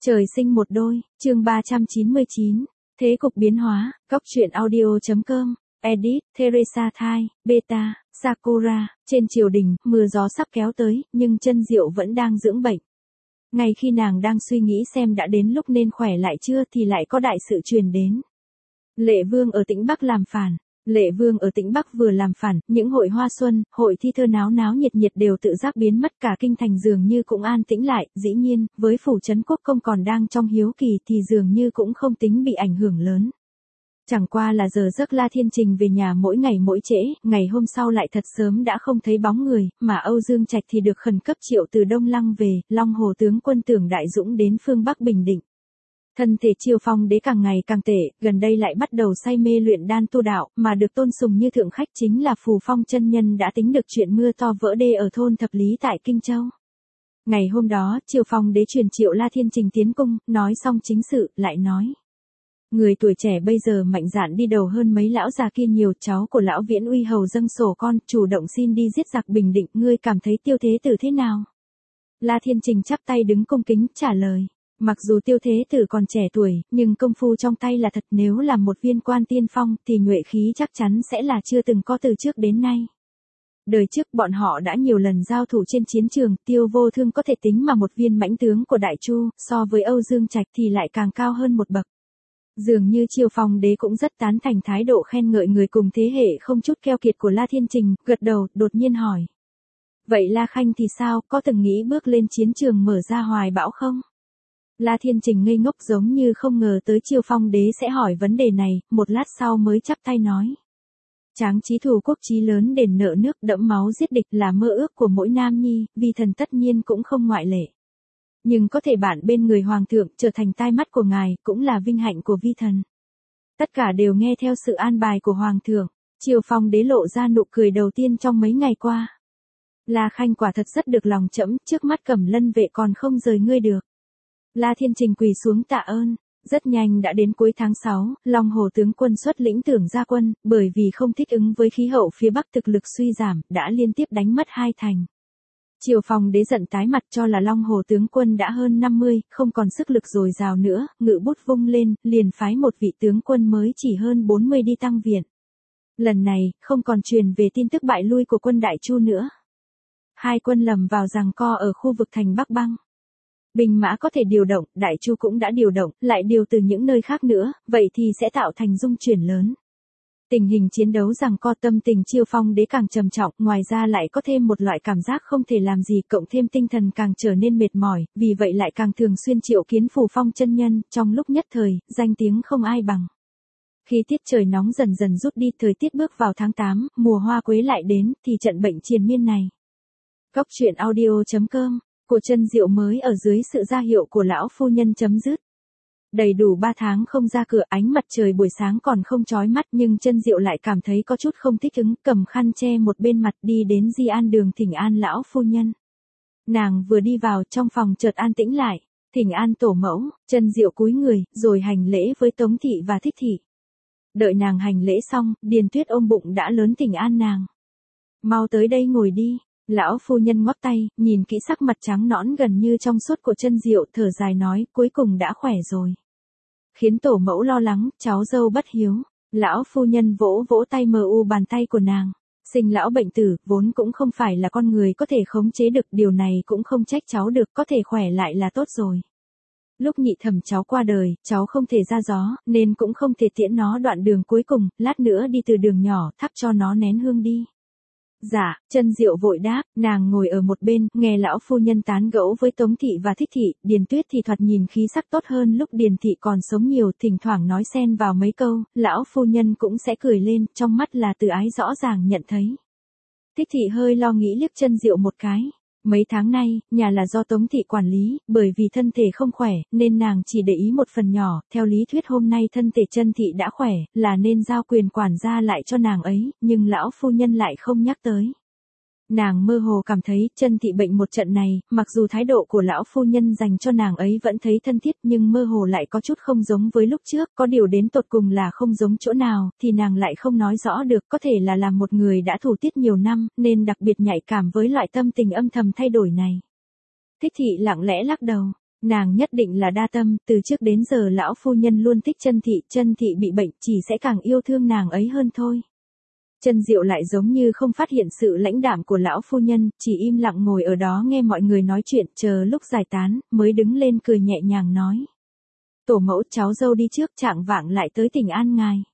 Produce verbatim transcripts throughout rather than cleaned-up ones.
Trời sinh một đôi, chương ba trăm chín mươi chín, thế cục biến hóa, góc truyện audio.com, edit, Teresa Thai, Beta, Sakura, trên triều đình, mưa gió sắp kéo tới, nhưng chân Diệu vẫn đang dưỡng bệnh. Ngay khi nàng đang suy nghĩ xem đã đến lúc nên khỏe lại chưa thì lại có đại sự truyền đến. Lệ Vương ở Tĩnh Bắc làm phản. Lệ Vương ở Tĩnh Bắc vừa làm phản, những hội hoa xuân, hội thi thơ náo náo nhiệt nhiệt đều tự giác biến mất, cả kinh thành dường như cũng an tĩnh lại, dĩ nhiên, với phủ trấn quốc công còn đang trong hiếu kỳ thì dường như cũng không tính bị ảnh hưởng lớn. Chẳng qua là giờ giấc La Thiên Trình về nhà mỗi ngày mỗi trễ, ngày hôm sau lại thật sớm đã không thấy bóng người, mà Âu Dương Trạch thì được khẩn cấp triệu từ Đông Lăng về, Long Hồ tướng quân Tưởng Đại Dũng đến phương Bắc bình định. Thân thể Chiêu Phong đế càng ngày càng tệ, gần đây lại bắt đầu say mê luyện đan tu đạo, mà được tôn sùng như thượng khách chính là Phù Phong chân nhân đã tính được chuyện mưa to vỡ đê ở thôn Thập Lý tại Kinh Châu. Ngày hôm đó, Chiêu Phong đế truyền triệu La Thiên Trình tiến cung, nói xong chính sự, lại nói. Người tuổi trẻ bây giờ mạnh dạn đi đầu hơn mấy lão già kia nhiều, cháu của lão Viễn Uy hầu dâng sổ con, chủ động xin đi giết giặc bình định, ngươi cảm thấy Tiêu Thế Tử thế nào? La Thiên Trình chắp tay đứng cung kính, trả lời. Mặc dù Tiêu Thế Tử còn trẻ tuổi, nhưng công phu trong tay là thật, nếu là một viên quan tiên phong thì nhuệ khí chắc chắn sẽ là chưa từng có từ trước đến nay. Đời trước bọn họ đã nhiều lần giao thủ trên chiến trường, Tiêu Vô Thương có thể tính mà một viên mãnh tướng của Đại Chu, so với Âu Dương Trạch thì lại càng cao hơn một bậc. Dường như Chiêu Phong đế cũng rất tán thành thái độ khen ngợi người cùng thế hệ không chút keo kiệt của La Thiên Trình, gật đầu, đột nhiên hỏi. Vậy La Khanh thì sao, có từng nghĩ bước lên chiến trường mở ra hoài bão không? La Thiên Trình ngây ngốc giống như không ngờ tới Chiêu Phong đế sẽ hỏi vấn đề này, một lát sau mới chắp tay nói. Tráng chí thù quốc chí lớn đền nợ nước, đẫm máu giết địch là mơ ước của mỗi nam nhi, vi thần tất nhiên cũng không ngoại lệ. Nhưng có thể bạn bên người hoàng thượng trở thành tai mắt của ngài, cũng là vinh hạnh của vi thần. Tất cả đều nghe theo sự an bài của hoàng thượng. Chiêu Phong đế lộ ra nụ cười đầu tiên trong mấy ngày qua. La Khanh quả thật rất được lòng trẫm, trước mắt Cẩm Lân vệ còn không rời ngươi được. La Thiên Trình quỳ xuống tạ ơn. Rất nhanh đã đến cuối tháng sáu, Long Hồ tướng quân xuất lĩnh Tưởng ra quân, bởi vì không thích ứng với khí hậu phía Bắc thực lực suy giảm, đã liên tiếp đánh mất hai thành. Chiêu Phong đế giận tái mặt cho là Long Hồ tướng quân đã hơn năm mươi, không còn sức lực dồi dào nữa, ngự bút vung lên, liền phái một vị tướng quân mới chỉ hơn bốn mươi đi tăng viện. Lần này, không còn truyền về tin tức bại lui của quân Đại Chu nữa. Hai quân lầm vào giằng co ở khu vực thành Bắc Băng. Binh mã có thể điều động, Đại Chu cũng đã điều động, lại điều từ những nơi khác nữa, vậy thì sẽ tạo thành dung chuyển lớn. Tình hình chiến đấu giằng co, tâm tình Chiêu Phong đế càng trầm trọng, ngoài ra lại có thêm một loại cảm giác không thể làm gì, cộng thêm tinh thần càng trở nên mệt mỏi, vì vậy lại càng thường xuyên triệu kiến Phù Phong chân nhân, trong lúc nhất thời, danh tiếng không ai bằng. Khi tiết trời nóng dần dần rút đi, thời tiết bước vào tháng tám, mùa hoa quế lại đến, thì trận bệnh triền miên này. Góc truyện audio.com, của chân Diệu mới ở dưới sự gia hiệu của lão phu nhân chấm dứt. Đầy đủ ba tháng không ra cửa, ánh mặt trời buổi sáng còn không chói mắt, nhưng chân Diệu lại cảm thấy có chút không thích ứng, cầm khăn che một bên mặt đi đến Di An đường thỉnh an lão phu nhân. Nàng vừa đi vào, trong phòng chợt an tĩnh lại, thỉnh an tổ mẫu, chân Diệu cúi người, rồi hành lễ với Tống thị và Thích thị. Đợi nàng hành lễ xong, Điền Tuyết ôm bụng đã lớn thỉnh an nàng. Mau tới đây ngồi đi. Lão phu nhân ngoắc tay, nhìn kỹ sắc mặt trắng nõn gần như trong suốt của chân Diệu, thở dài nói, cuối cùng đã khỏe rồi. Khiến tổ mẫu lo lắng, cháu dâu bất hiếu. Lão phu nhân vỗ vỗ tay mờ u bàn tay của nàng. Sinh lão bệnh tử, vốn cũng không phải là con người có thể khống chế được, điều này cũng không trách cháu được, có thể khỏe lại là tốt rồi. Lúc nhị thẩm cháu qua đời, cháu không thể ra gió, nên cũng không thể tiễn nó đoạn đường cuối cùng, lát nữa đi từ đường nhỏ, thắp cho nó nén hương đi. Dạ, chân Diệu vội đáp, nàng ngồi ở một bên, nghe lão phu nhân tán gẫu với Tống thị và Thích thị, Điền Tuyết thì thoạt nhìn khí sắc tốt hơn lúc Điền thị còn sống nhiều, thỉnh thoảng nói xen vào mấy câu, lão phu nhân cũng sẽ cười lên, trong mắt là từ ái rõ ràng nhận thấy. Thích thị hơi lo nghĩ liếc chân Diệu một cái. Mấy tháng nay, nhà là do Tống thị quản lý, bởi vì thân thể không khỏe, nên nàng chỉ để ý một phần nhỏ, theo lý thuyết hôm nay thân thể chân thị đã khỏe, là nên giao quyền quản gia lại cho nàng ấy, nhưng lão phu nhân lại không nhắc tới. Nàng mơ hồ cảm thấy, chân thị bệnh một trận này, mặc dù thái độ của lão phu nhân dành cho nàng ấy vẫn thấy thân thiết, nhưng mơ hồ lại có chút không giống với lúc trước, có điều đến tột cùng là không giống chỗ nào, thì nàng lại không nói rõ được, có thể là làm một người đã thủ tiết nhiều năm, nên đặc biệt nhạy cảm với loại tâm tình âm thầm thay đổi này. Thích thị lặng lẽ lắc đầu. Nàng nhất định là đa tâm, từ trước đến giờ lão phu nhân luôn thích Chân Thị, Chân Thị bị bệnh chỉ sẽ càng yêu thương nàng ấy hơn thôi. Chân Diệu lại giống như không phát hiện sự lãnh đạm của lão phu nhân, chỉ im lặng ngồi ở đó nghe mọi người nói chuyện, chờ lúc giải tán, mới đứng lên cười nhẹ nhàng nói. Tổ mẫu, cháu dâu đi trước, chạng vạng lại tới thỉnh an ngài.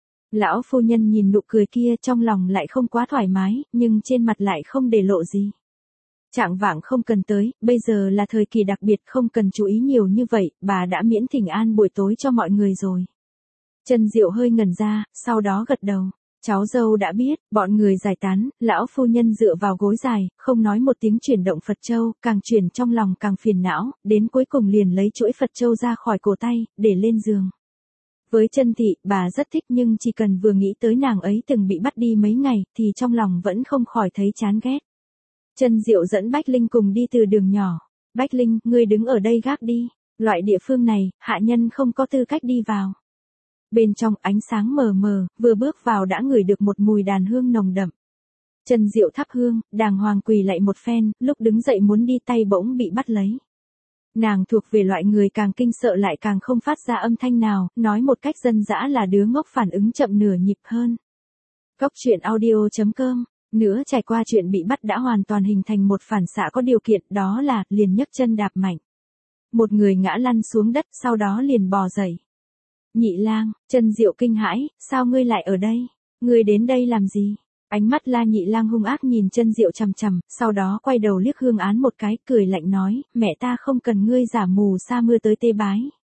Lão phu nhân nhìn nụ cười kia, trong lòng lại không quá thoải mái, nhưng trên mặt lại không để lộ gì. Chạng vạng không cần tới, bây giờ là thời kỳ đặc biệt, không cần chú ý nhiều như vậy, bà đã miễn thỉnh an buổi tối cho mọi người rồi. Chân Diệu hơi ngẩn ra, sau đó gật đầu. Cháu dâu đã biết. Bọn người giải tán, lão phu nhân dựa vào gối dài, không nói một tiếng, chuyển động Phật châu, càng chuyển trong lòng càng phiền não, đến cuối cùng liền lấy chuỗi Phật châu ra khỏi cổ tay, để lên giường. Với Chân Thị, bà rất thích, nhưng chỉ cần vừa nghĩ tới nàng ấy từng bị bắt đi mấy ngày, thì trong lòng vẫn không khỏi thấy chán ghét. Chân Diệu dẫn Bách Linh cùng đi từ đường nhỏ. Bách Linh, ngươi đứng ở đây gác đi. Loại địa phương này, hạ nhân không có tư cách đi vào. Bên trong ánh sáng mờ mờ, vừa bước vào đã ngửi được một mùi đàn hương nồng đậm. Chân Diệu thắp hương, đàng hoàng quỳ lạy một phen, lúc đứng dậy muốn đi tay bỗng bị bắt lấy. Nàng thuộc về loại người càng kinh sợ lại càng không phát ra âm thanh nào, nói một cách dân dã là đứa ngốc phản ứng chậm nửa nhịp hơn. Cốc truyện audio chấm com. Nữa trải qua chuyện bị bắt đã hoàn toàn hình thành một phản xạ có điều kiện, đó là liền nhấc chân đạp mạnh. Một người ngã lăn xuống đất, sau đó liền bò dậy. Nhị lang, Chân Diệu kinh hãi, sao ngươi lại ở đây? Ngươi đến đây làm gì? Ánh mắt La Nhị Lang hung ác nhìn Chân Diệu chằm chằm, sau đó quay đầu liếc Hương Án một cái, cười lạnh nói, mẹ ta không cần ngươi giả mù sa mưa tới tế bái.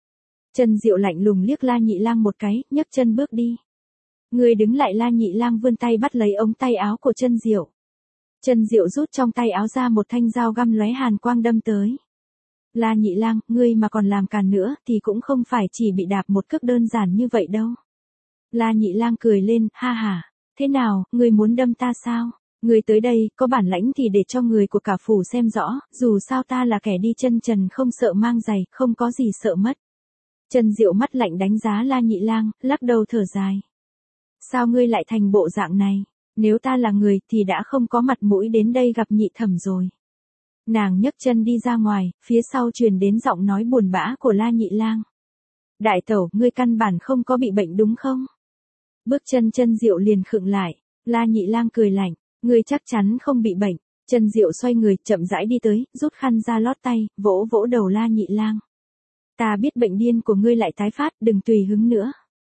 Chân Diệu lạnh lùng liếc La Nhị Lang một cái, nhấc chân bước đi. Ngươi đứng lại. La Nhị Lang vươn tay bắt lấy ống tay áo của Chân Diệu. Chân Diệu rút trong tay áo ra một thanh dao găm lóe hàn quang đâm tới. La Nhị Lang, ngươi mà còn làm càn nữa thì cũng không phải chỉ bị đạp một cước đơn giản như vậy đâu. La Nhị Lang cười lên, ha ha, thế nào, ngươi muốn đâm ta sao? Ngươi tới đây, có bản lãnh thì để cho người của cả phủ xem rõ, dù sao ta là kẻ đi chân trần không sợ mang giày, không có gì sợ mất. Chân Diệu mắt lạnh đánh giá La Nhị Lang, lắc đầu thở dài. Sao ngươi lại thành bộ dạng này? Nếu ta là người thì đã không có mặt mũi đến đây gặp nhị thẩm rồi. Nàng nhấc chân đi ra ngoài, phía sau truyền đến giọng nói buồn bã của La Nhị Lang. Đại tẩu, ngươi căn bản không có bị bệnh đúng không? Bước chân Chân Diệu liền khựng lại. La Nhị Lang cười lạnh, ngươi chắc chắn không bị bệnh. Chân Diệu xoay người, chậm rãi đi tới, rút khăn ra lót tay, vỗ vỗ đầu La Nhị Lang. Ta biết bệnh điên của ngươi lại tái phát, đừng tùy hứng nữa.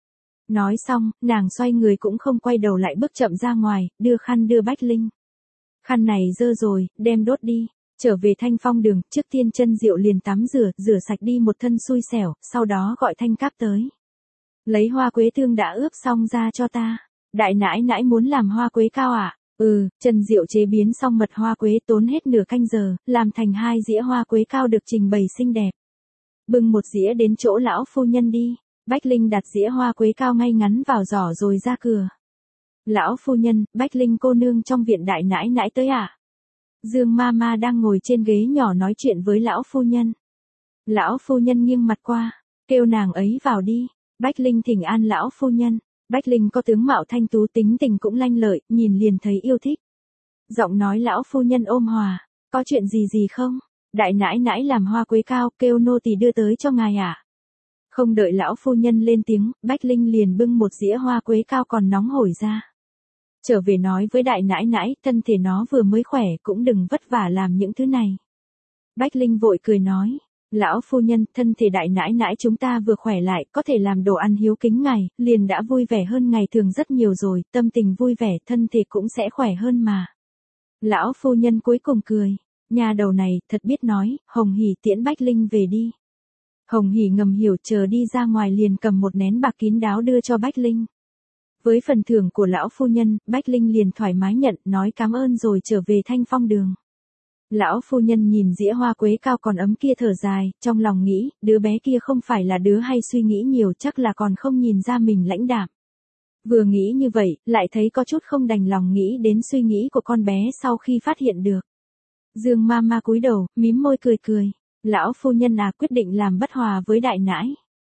Nói xong, nàng xoay người cũng không quay đầu lại bước chậm ra ngoài, đưa khăn đưa Bách Linh. Khăn này dơ rồi, đem đốt đi. Trở về Thanh Phong đường, trước tiên Chân Diệu liền tắm rửa, rửa sạch đi một thân xui xẻo, sau đó gọi Thanh Cáp tới. Lấy hoa quế tương đã ướp xong ra cho ta. Đại nãi nãi muốn làm hoa quế cao à? Ừ, Chân Diệu chế biến xong mật hoa quế tốn hết nửa canh giờ, làm thành hai dĩa hoa quế cao được trình bày xinh đẹp. Bưng một dĩa đến chỗ lão phu nhân đi. Bách Linh đặt dĩa hoa quế cao ngay ngắn vào giỏ rồi ra cửa. Lão phu nhân, Bách Linh cô nương trong viện đại nãi nãi tới à? Dương Mama đang ngồi trên ghế nhỏ nói chuyện với lão phu nhân. Lão phu nhân nghiêng mặt qua, kêu nàng ấy vào đi. Bách Linh thỉnh an lão phu nhân. Bách Linh có tướng mạo thanh tú, tính tình cũng lanh lợi, nhìn liền thấy yêu thích. Giọng nói lão phu nhân ôm hòa, có chuyện gì gì không? Đại nãi nãi làm hoa quế cao, kêu nô tỳ đưa tới cho ngài à? Không đợi lão phu nhân lên tiếng, Bách Linh liền bưng một dĩa hoa quế cao còn nóng hổi ra. Trở về nói với đại nãi nãi, thân thể nó vừa mới khỏe, cũng đừng vất vả làm những thứ này. Bách Linh vội cười nói, lão phu nhân, thân thể đại nãi nãi chúng ta vừa khỏe lại, có thể làm đồ ăn hiếu kính ngài, liền đã vui vẻ hơn ngày thường rất nhiều rồi, tâm tình vui vẻ, thân thể cũng sẽ khỏe hơn mà. Lão phu nhân cuối cùng cười, nhà đầu này, thật biết nói, Hồng Hỉ tiễn Bách Linh về đi. Hồng Hỉ ngầm hiểu, chờ đi ra ngoài liền cầm một nén bạc kín đáo đưa cho Bách Linh. Với phần thưởng của lão phu nhân, Bách Linh liền thoải mái nhận, nói cảm ơn rồi trở về Thanh Phong đường. Lão phu nhân nhìn dĩa hoa quế cao còn ấm kia thở dài, trong lòng nghĩ, đứa bé kia không phải là đứa hay suy nghĩ nhiều, chắc là còn không nhìn ra mình lãnh đạm. Vừa nghĩ như vậy, lại thấy có chút không đành lòng nghĩ đến suy nghĩ của con bé sau khi phát hiện được. Dương Mama cúi đầu, mím môi cười cười. Lão phu nhân à, quyết định làm bất hòa với đại nãi.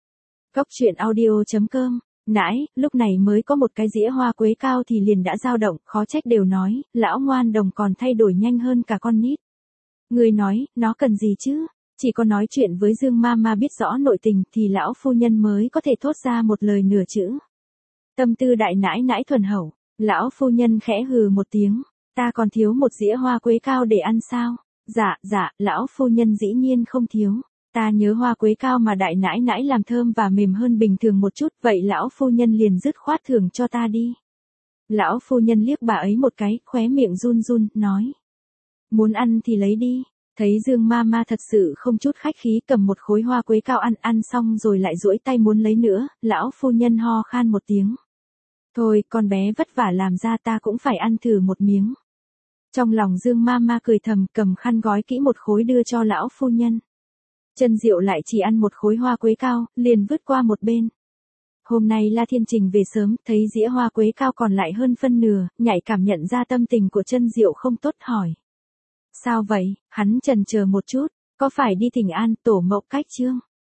Cốc truyện audio chấm com. Nãi, lúc này mới có một cái dĩa hoa quế cao thì liền đã dao động, khó trách đều nói, lão ngoan đồng còn thay đổi nhanh hơn cả con nít. Người nói, nó cần gì chứ? Chỉ có nói chuyện với Dương Mama biết rõ nội tình thì lão phu nhân mới có thể thốt ra một lời nửa chữ. Tâm tư đại nãi nãi thuần hậu, lão phu nhân khẽ hừ một tiếng, ta còn thiếu một dĩa hoa quế cao để ăn sao? Dạ, dạ, lão phu nhân dĩ nhiên không thiếu. Ta nhớ hoa quế cao mà đại nãi nãi làm thơm và mềm hơn bình thường một chút, vậy lão phu nhân liền dứt khoát thưởng cho ta đi. Lão phu nhân liếc bà ấy một cái, khóe miệng run run, nói. Muốn ăn thì lấy đi. Thấy Dương Mama thật sự không chút khách khí cầm một khối hoa quế cao ăn, ăn xong rồi lại duỗi tay muốn lấy nữa, lão phu nhân ho khan một tiếng. Thôi, con bé vất vả làm ra ta cũng phải ăn thử một miếng. Trong lòng Dương Mama cười thầm, cầm khăn gói kỹ một khối đưa cho lão phu nhân. Chân Diệu lại chỉ ăn một khối hoa quế cao, liền vứt qua một bên. Hôm nay La Thiên Trình về sớm, thấy dĩa hoa quế cao còn lại hơn phân nửa, nhạy cảm nhận ra tâm tình của Chân Diệu không tốt hỏi. Sao vậy? Hắn chần chờ một chút, có phải đi Thỉnh An tổ mẫu cách chương?